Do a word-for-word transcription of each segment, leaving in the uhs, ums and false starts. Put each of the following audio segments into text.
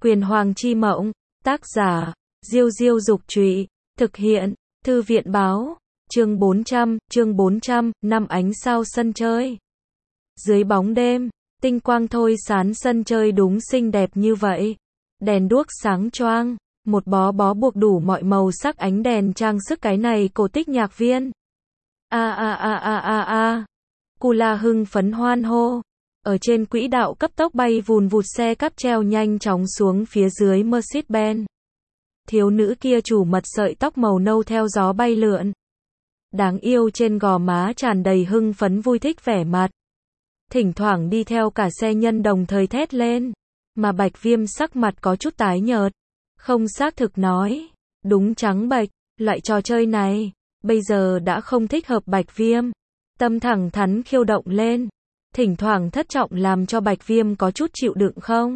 Quyền Hoàng chi mộng, tác giả, Diêu Diêu Dục Trụy, thực hiện, Thư viện Báo, chương bốn trăm, chương bốn trăm, năm ánh sao sân chơi. Dưới bóng đêm, tinh quang thôi sán sân chơi đúng xinh đẹp như vậy. Đèn đuốc sáng choang, một bó bó buộc đủ mọi màu sắc ánh đèn trang sức cái này cổ tích nhạc viên. A a a a a a. Kula hưng phấn hoan hô. Ở trên quỹ đạo cấp tốc bay vùn vụt xe cáp treo nhanh chóng xuống phía dưới Mercedes-Benz. Thiếu nữ kia chủ mật sợi tóc màu nâu theo gió bay lượn. Đáng yêu trên gò má tràn đầy hưng phấn vui thích vẻ mặt. Thỉnh thoảng đi theo cả xe nhân đồng thời thét lên. Mà Bạch Viêm sắc mặt có chút tái nhợt. Không xác thực nói. Đúng trắng bệch, loại trò chơi này, bây giờ đã không thích hợp Bạch Viêm. Tâm thẳng thắn khiêu động lên. Thỉnh thoảng thất trọng làm cho Bạch Viêm có chút chịu đựng không?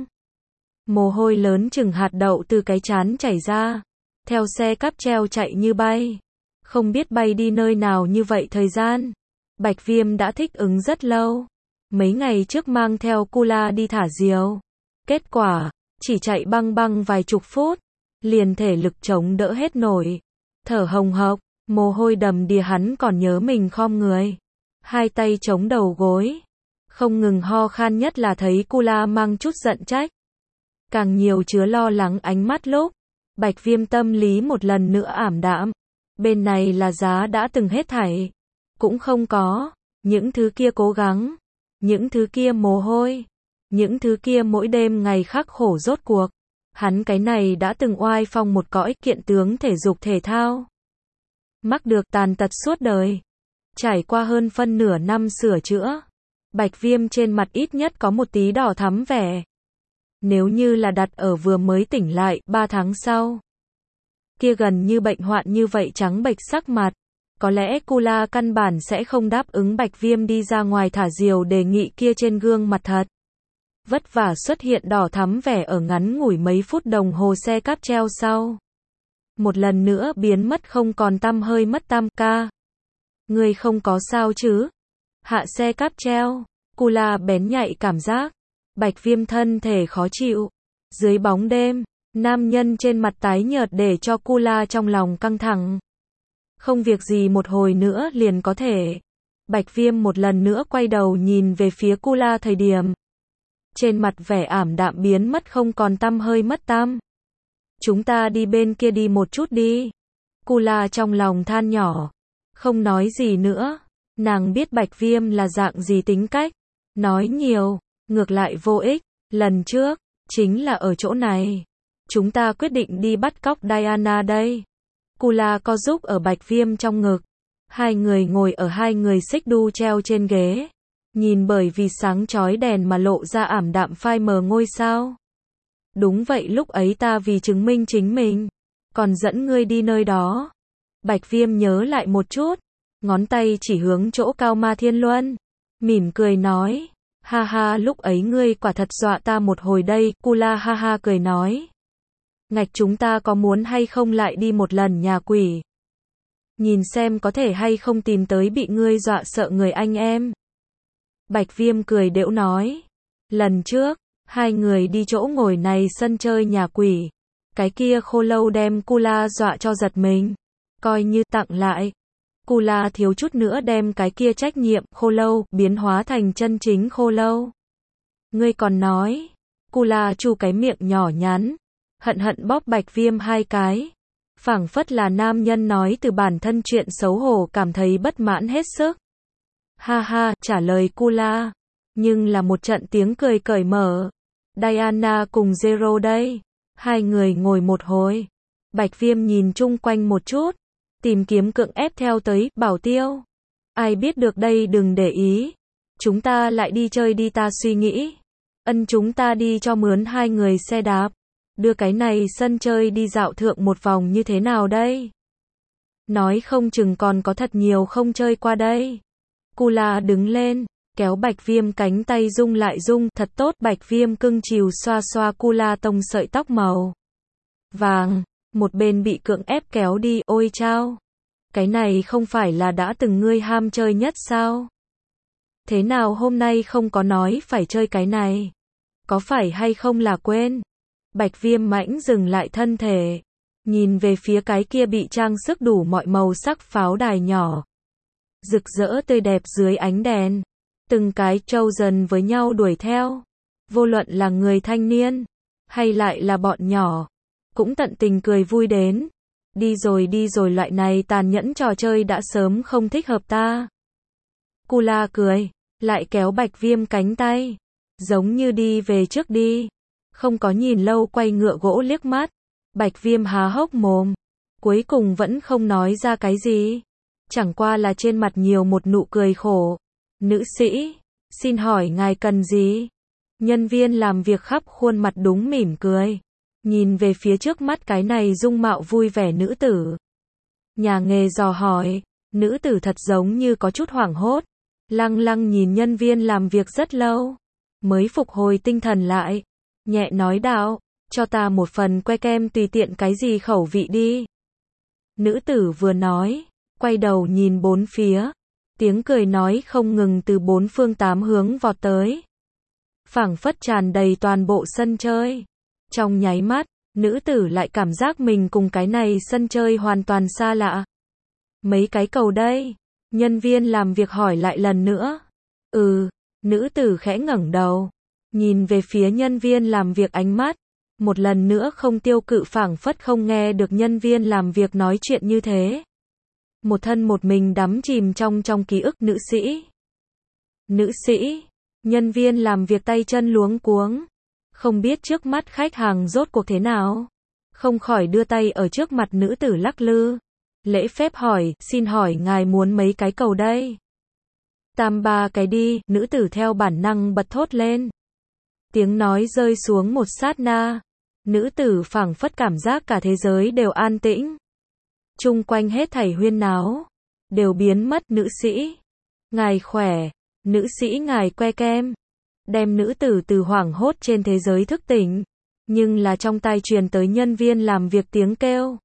Mồ hôi lớn chừng hạt đậu từ cái trán chảy ra. Theo xe cáp treo chạy như bay. Không biết bay đi nơi nào như vậy thời gian. Bạch Viêm đã thích ứng rất lâu. Mấy ngày trước mang theo Kula đi thả diều. Kết quả, chỉ chạy băng băng vài chục phút. Liền thể lực chống đỡ hết nổi. Thở hồng hộc, mồ hôi đầm đìa hắn còn nhớ mình khom người. Hai tay chống đầu gối. Không ngừng ho khan nhất là thấy Kula mang chút giận trách. Càng nhiều chứa lo lắng ánh mắt lúc. Bạch Viêm tâm lý một lần nữa ảm đạm. Bên này là giá đã từng hết thảy. Cũng không có. Những thứ kia cố gắng. Những thứ kia mồ hôi. Những thứ kia mỗi đêm ngày khắc khổ rốt cuộc. Hắn cái này đã từng oai phong một cõi kiện tướng thể dục thể thao. Mắc được tàn tật suốt đời. Trải qua hơn phân nửa năm sửa chữa. Bạch Viêm trên mặt ít nhất có một tí đỏ thắm vẻ. Nếu như là đặt ở vừa mới tỉnh lại, ba tháng sau. Kia gần như bệnh hoạn như vậy trắng bệch sắc mặt. Có lẽ Kula căn bản sẽ không đáp ứng Bạch Viêm đi ra ngoài thả diều đề nghị kia trên gương mặt thật. Vất vả xuất hiện đỏ thắm vẻ ở ngắn ngủi mấy phút đồng hồ xe cáp treo sau. Một lần nữa biến mất không còn tăm hơi mất tăm ca. Người không có sao chứ? Hạ xe cáp treo, Kula bén nhạy cảm giác. Bạch Viêm thân thể khó chịu. Dưới bóng đêm, nam nhân trên mặt tái nhợt để cho Kula trong lòng căng thẳng. Không việc gì một hồi nữa liền có thể. Bạch Viêm một lần nữa quay đầu nhìn về phía Kula thời điểm. Trên mặt vẻ ảm đạm biến mất không còn tăm hơi mất tăm. Chúng ta đi bên kia đi một chút đi. Kula trong lòng than nhỏ. Không nói gì nữa. Nàng biết Bạch Viêm là dạng gì tính cách. Nói nhiều, ngược lại vô ích. Lần trước, chính là ở chỗ này. Chúng ta quyết định đi bắt cóc Diana đây. Kula co giúp ở Bạch Viêm trong ngực. Hai người ngồi ở hai người xích đu treo trên ghế. Nhìn bởi vì sáng chói đèn mà lộ ra ảm đạm phai mờ ngôi sao. Đúng vậy lúc ấy ta vì chứng minh chính mình. Còn dẫn ngươi đi nơi đó. Bạch Viêm nhớ lại một chút. Ngón tay chỉ hướng chỗ cao ma thiên luân. Mỉm cười nói. Ha ha lúc ấy ngươi quả thật dọa ta một hồi đây. Kula ha ha cười nói. Ngạch chúng ta có muốn hay không lại đi một lần nhà quỷ. Nhìn xem có thể hay không tìm tới bị ngươi dọa sợ người anh em. Bạch Viêm cười đễu nói. Lần trước, hai người đi chỗ ngồi này sân chơi nhà quỷ. Cái kia khô lâu đem Kula dọa cho giật mình. Coi như tặng lại. Kula thiếu chút nữa đem cái kia trách nhiệm khô lâu biến hóa thành chân chính khô lâu. Ngươi còn nói. Kula chu cái miệng nhỏ nhắn. Hận hận bóp Bạch Viêm hai cái. Phảng phất là nam nhân nói từ bản thân chuyện xấu hổ cảm thấy bất mãn hết sức. Ha ha, trả lời Kula. Nhưng là một trận tiếng cười cởi mở. Diana cùng Zero đây. Hai người ngồi một hồi. Bạch Viêm nhìn chung quanh một chút. Tìm kiếm cưỡng ép theo tới, bảo tiêu. Ai biết được đây đừng để ý. Chúng ta lại đi chơi đi ta suy nghĩ. Ân chúng ta đi cho mướn hai người xe đạp. Đưa cái này sân chơi đi dạo thượng một vòng như thế nào đây? Nói không chừng còn có thật nhiều không chơi qua đây. Kula đứng lên, kéo Bạch Viêm cánh tay rung lại rung, thật tốt Bạch Viêm cưng chiều xoa xoa Kula tông sợi tóc màu vàng, một bên bị cưỡng ép kéo đi, ôi chao. Cái này không phải là đã từng ngươi ham chơi nhất sao? Thế nào hôm nay không có nói phải chơi cái này? Có phải hay không là quên? Bạch Viêm mãnh dừng lại thân thể, nhìn về phía cái kia bị trang sức đủ mọi màu sắc pháo đài nhỏ. Rực rỡ tươi đẹp dưới ánh đèn, từng cái trâu dần với nhau đuổi theo. Vô luận là người thanh niên, hay lại là bọn nhỏ, cũng tận tình cười vui đến. Đi rồi đi rồi, loại này tàn nhẫn trò chơi đã sớm không thích hợp ta. Cula cười, lại kéo Bạch Viêm cánh tay, giống như đi về trước đi. Không có nhìn lâu quay ngựa gỗ liếc mắt. Bạch Viêm há hốc mồm, cuối cùng vẫn không nói ra cái gì. Chẳng qua là trên mặt nhiều một nụ cười khổ. Nữ sĩ, xin hỏi ngài cần gì? Nhân viên làm việc khắp khuôn mặt đúng mỉm cười, nhìn về phía trước mắt cái này dung mạo vui vẻ nữ tử. Nhà nghề dò hỏi, nữ tử thật giống như có chút hoảng hốt, lăng lăng nhìn nhân viên làm việc rất lâu, mới phục hồi tinh thần lại, nhẹ nói đạo, cho ta một phần que kem tùy tiện cái gì khẩu vị đi. Nữ tử vừa nói, quay đầu nhìn bốn phía, tiếng cười nói không ngừng từ bốn phương tám hướng vọt tới, phảng phất tràn đầy toàn bộ sân chơi. Trong nháy mắt, nữ tử lại cảm giác mình cùng cái này sân chơi hoàn toàn xa lạ. Mấy cái cầu đây? Nhân viên làm việc hỏi lại lần nữa. Ừ, nữ tử khẽ ngẩng đầu, nhìn về phía nhân viên làm việc, ánh mắt một lần nữa không tiêu cự, phảng phất không nghe được nhân viên làm việc nói chuyện như thế. Một thân một mình đắm chìm trong trong ký ức. Nữ sĩ, nữ sĩ, nhân viên làm việc tay chân luống cuống, không biết trước mắt khách hàng rốt cuộc thế nào, không khỏi đưa tay ở trước mặt nữ tử lắc lư, lễ phép hỏi, xin hỏi ngài muốn mấy cái cầu đây? Tam ba cái đi, nữ tử theo bản năng bật thốt lên. Tiếng nói rơi xuống một sát na, nữ tử phảng phất cảm giác cả thế giới đều an tĩnh. Chung quanh hết thảy huyên náo đều biến mất. Nữ sĩ, ngài khỏe, nữ sĩ ngài que kem, đem nữ tử từ hoảng hốt trên thế giới thức tỉnh, nhưng là trong tai truyền tới nhân viên làm việc tiếng kêu.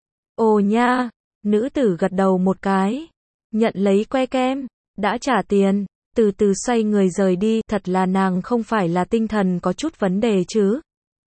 Ồ nha, nữ tử gật đầu một cái, nhận lấy que kem, đã trả tiền, từ từ xoay người rời đi. Thật là nàng không phải là tinh thần có chút vấn đề chứ?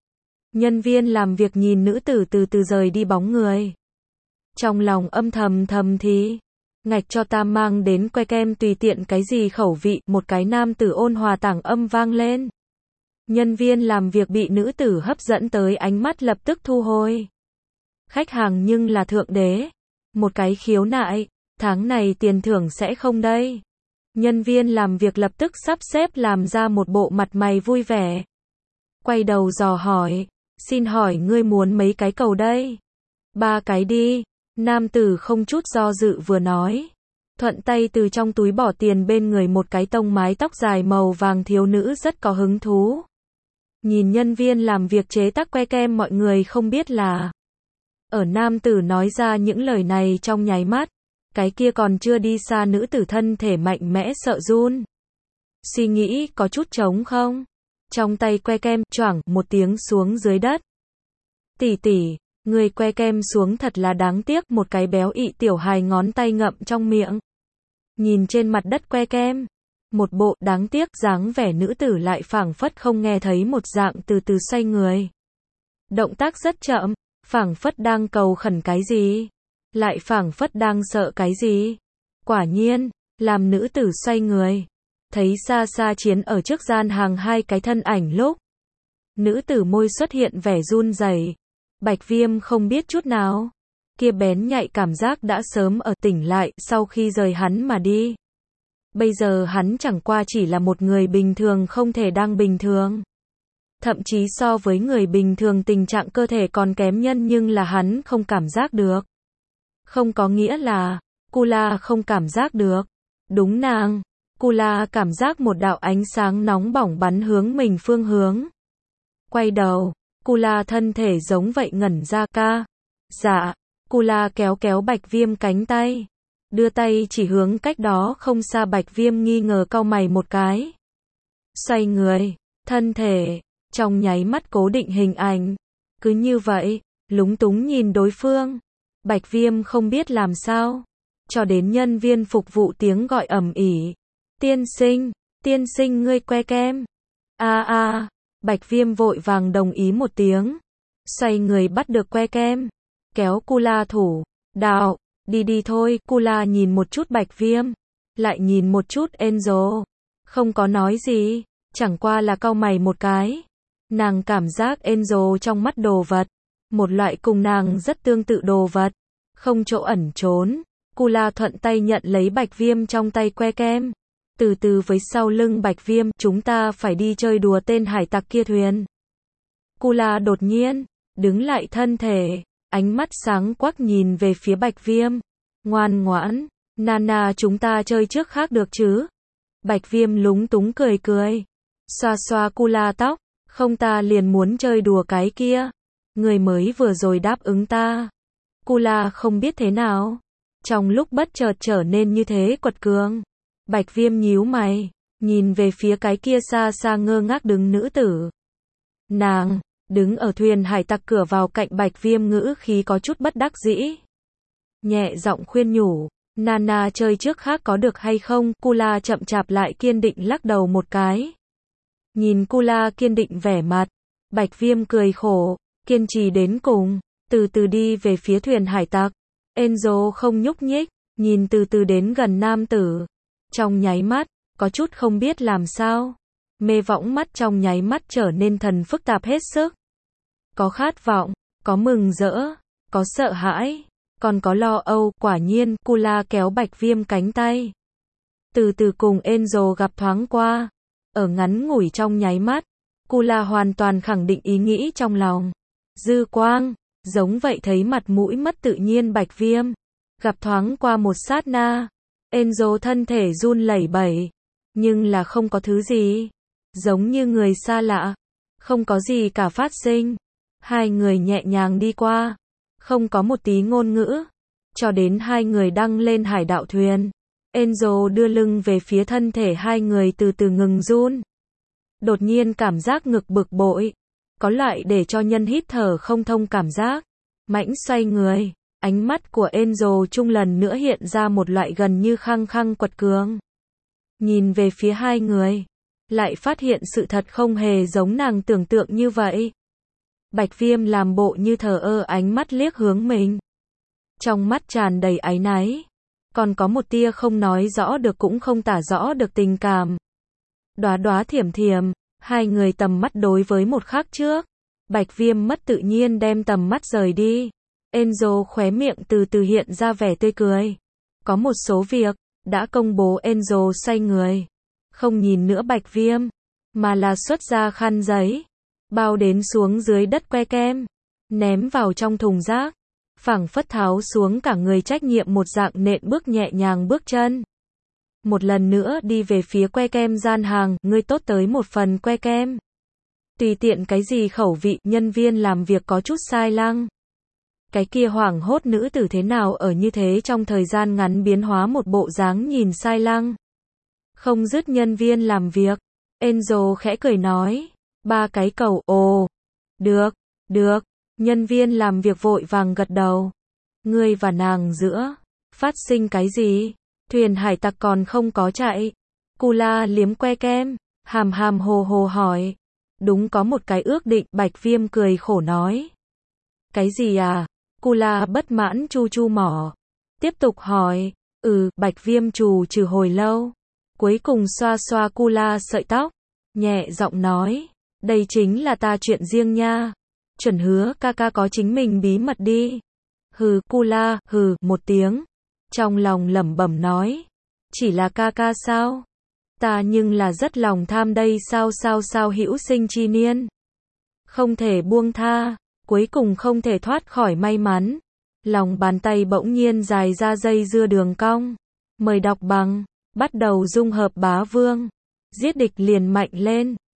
Nhân viên làm việc nhìn nữ tử từ từ rời đi bóng người, trong lòng âm thầm thầm thì, ngạch cho ta mang đến que kem tùy tiện cái gì khẩu vị. Một cái nam tử ôn hòa tảng âm vang lên. Nhân viên làm việc bị nữ tử hấp dẫn tới ánh mắt lập tức thu hồi. Khách hàng nhưng là thượng đế. Một cái khiếu nại, tháng này tiền thưởng sẽ không đây? Nhân viên làm việc lập tức sắp xếp làm ra một bộ mặt mày vui vẻ, quay đầu dò hỏi, xin hỏi ngươi muốn mấy cái cầu đây? Ba cái đi. Nam tử không chút do dự vừa nói, thuận tay từ trong túi bỏ tiền bên người một cái tông mái tóc dài màu vàng. Thiếu nữ rất có hứng thú, nhìn nhân viên làm việc chế tác que kem. Mọi người không biết là, ở nam tử nói ra những lời này trong nháy mắt, cái kia còn chưa đi xa nữ tử thân thể mạnh mẽ sợ run. Suy nghĩ có chút trống không, trong tay que kem choảng một tiếng xuống dưới đất. Tỷ tỷ, người que kem xuống thật là đáng tiếc. Một cái béo ị tiểu hài ngón tay ngậm trong miệng, nhìn trên mặt đất que kem, một bộ đáng tiếc dáng vẻ. Nữ tử lại phảng phất không nghe thấy một dạng, từ từ xoay người, động tác rất chậm, phảng phất đang cầu khẩn cái gì, lại phảng phất đang sợ cái gì. Quả nhiên, làm nữ tử xoay người, thấy xa xa chiến ở trước gian hàng hai cái thân ảnh lúc, nữ tử môi xuất hiện vẻ run rẩy. Bạch Viêm không biết chút nào, kia bén nhạy cảm giác đã sớm ở tỉnh lại sau khi rời hắn mà đi. Bây giờ hắn chẳng qua chỉ là một người bình thường, không thể đang bình thường. Thậm chí so với người bình thường tình trạng cơ thể còn kém nhân, nhưng là hắn không cảm giác được. Không có nghĩa là Cula không cảm giác được. Đúng nàng, Cula cảm giác một đạo ánh sáng nóng bỏng bắn hướng mình phương hướng. Quay đầu, Cula thân thể giống vậy ngẩn ra. Ca. Dạ. Cula kéo kéo Bạch Viêm cánh tay, đưa tay chỉ hướng cách đó không xa. Bạch Viêm nghi ngờ cau mày một cái, xoay người, thân thể trong nháy mắt cố định hình ảnh. Cứ như vậy, lúng túng nhìn đối phương. Bạch Viêm không biết làm sao, cho đến nhân viên phục vụ tiếng gọi ầm ĩ, tiên sinh, tiên sinh ngươi que kem. A a, Bạch Viêm vội vàng đồng ý một tiếng, xoay người bắt được que kem, kéo Kula thủ, đạo, đi đi thôi. Kula nhìn một chút Bạch Viêm, lại nhìn một chút Angel, không có nói gì, chẳng qua là cau mày một cái. Nàng cảm giác Angel trong mắt đồ vật, một loại cùng nàng rất tương tự đồ vật, không chỗ ẩn trốn. Kula thuận tay nhận lấy Bạch Viêm trong tay que kem, từ từ với sau lưng Bạch Viêm, chúng ta phải đi chơi đùa tên hải tặc kia thuyền. Kula đột nhiên đứng lại thân thể, ánh mắt sáng quắc nhìn về phía Bạch Viêm. Ngoan ngoãn, Nana, chúng ta chơi trước khác được chứ? Bạch Viêm lúng túng cười cười, xoa xoa Kula tóc, không, ta liền muốn chơi đùa cái kia, người mới vừa rồi đáp ứng ta. Kula không biết thế nào, trong lúc bất chợt trở nên như thế quật cường. Bạch Viêm nhíu mày, nhìn về phía cái kia xa xa ngơ ngác đứng nữ tử. Nàng đứng ở thuyền hải tặc cửa vào cạnh Bạch Viêm, ngữ khí có chút bất đắc dĩ, nhẹ giọng khuyên nhủ, Nana, chơi trước khác có được hay không? Kula chậm chạp lại kiên định lắc đầu một cái. Nhìn Kula kiên định vẻ mặt, Bạch Viêm cười khổ, kiên trì đến cùng, từ từ đi về phía thuyền hải tặc. Angel không nhúc nhích, nhìn từ từ đến gần nam tử, trong nháy mắt có chút không biết làm sao, mê võng mắt trong nháy mắt trở nên thần phức tạp hết sức. Có khát vọng, có mừng rỡ, có sợ hãi, còn có lo âu. Quả nhiên, Kula kéo Bạch Viêm cánh tay, từ từ cùng Angel gặp thoáng qua. Ở ngắn ngủi trong nháy mắt, Kula hoàn toàn khẳng định ý nghĩ trong lòng. Dư quang, giống vậy thấy mặt mũi mất tự nhiên Bạch Viêm. Gặp thoáng qua một sát na, Angel thân thể run lẩy bẩy, nhưng là không có thứ gì, giống như người xa lạ, không có gì cả phát sinh. Hai người nhẹ nhàng đi qua, không có một tí ngôn ngữ, cho đến hai người đăng lên hải đạo thuyền. Angel đưa lưng về phía thân thể hai người từ từ ngừng run. Đột nhiên cảm giác ngực bực bội, có loại để cho nhân hít thở không thông cảm giác. Mãnh xoay người, ánh mắt của Angel trung lần nữa hiện ra một loại gần như khăng khăng quật cường. Nhìn về phía hai người, lại phát hiện sự thật không hề giống nàng tưởng tượng như vậy. Bạch Viêm làm bộ như thờ ơ, ánh mắt liếc hướng mình, trong mắt tràn đầy áy náy, còn có một tia không nói rõ được cũng không tả rõ được tình cảm. Đóa đóa thiểm thiểm, hai người tầm mắt đối với một khắc trước. Bạch Viêm mất tự nhiên đem tầm mắt rời đi. Angel khóe miệng từ từ hiện ra vẻ tươi cười. Có một số việc đã công bố. Angel xoay người, không nhìn nữa Bạch Viêm, mà là xuất ra khăn giấy, bao đến xuống dưới đất que kem, ném vào trong thùng rác, phảng phất tháo xuống cả người trách nhiệm một dạng, nện bước nhẹ nhàng bước chân. Một lần nữa đi về phía que kem gian hàng, ngươi tốt tới một phần que kem. Tùy tiện cái gì khẩu vị, nhân viên làm việc có chút sai lăng. Cái kia hoảng hốt nữ tử thế nào ở như thế trong thời gian ngắn biến hóa một bộ dáng nhìn sai lăng. Không dứt nhân viên làm việc. Angel khẽ cười nói, ba cái cầu, ồ, được, được, nhân viên làm việc vội vàng gật đầu. Ngươi và nàng giữa, phát sinh cái gì? Thuyền hải tặc còn không có chạy. Kula liếm que kem, hàm hàm hồ hồ hỏi. Đúng, có một cái ước định. Bạch Viêm cười khổ nói. Cái gì à? Kula bất mãn chu chu mỏ, tiếp tục hỏi. Ừ, Bạch Viêm trù trừ hồi lâu, cuối cùng xoa xoa Kula sợi tóc, nhẹ giọng nói, đây chính là ta chuyện riêng nha, chuẩn hứa ca ca có chính mình bí mật đi. Hừ. Kula hừ một tiếng, trong lòng lẩm bẩm nói, chỉ là ca ca sao? Ta nhưng là rất lòng tham đây. Sao sao sao hữu sinh chi niên, không thể buông tha, cuối cùng không thể thoát khỏi may mắn. Lòng bàn tay bỗng nhiên dài ra dây dưa đường cong. Mời đọc bằng, bắt đầu dung hợp bá vương, giết địch liền mạnh lên.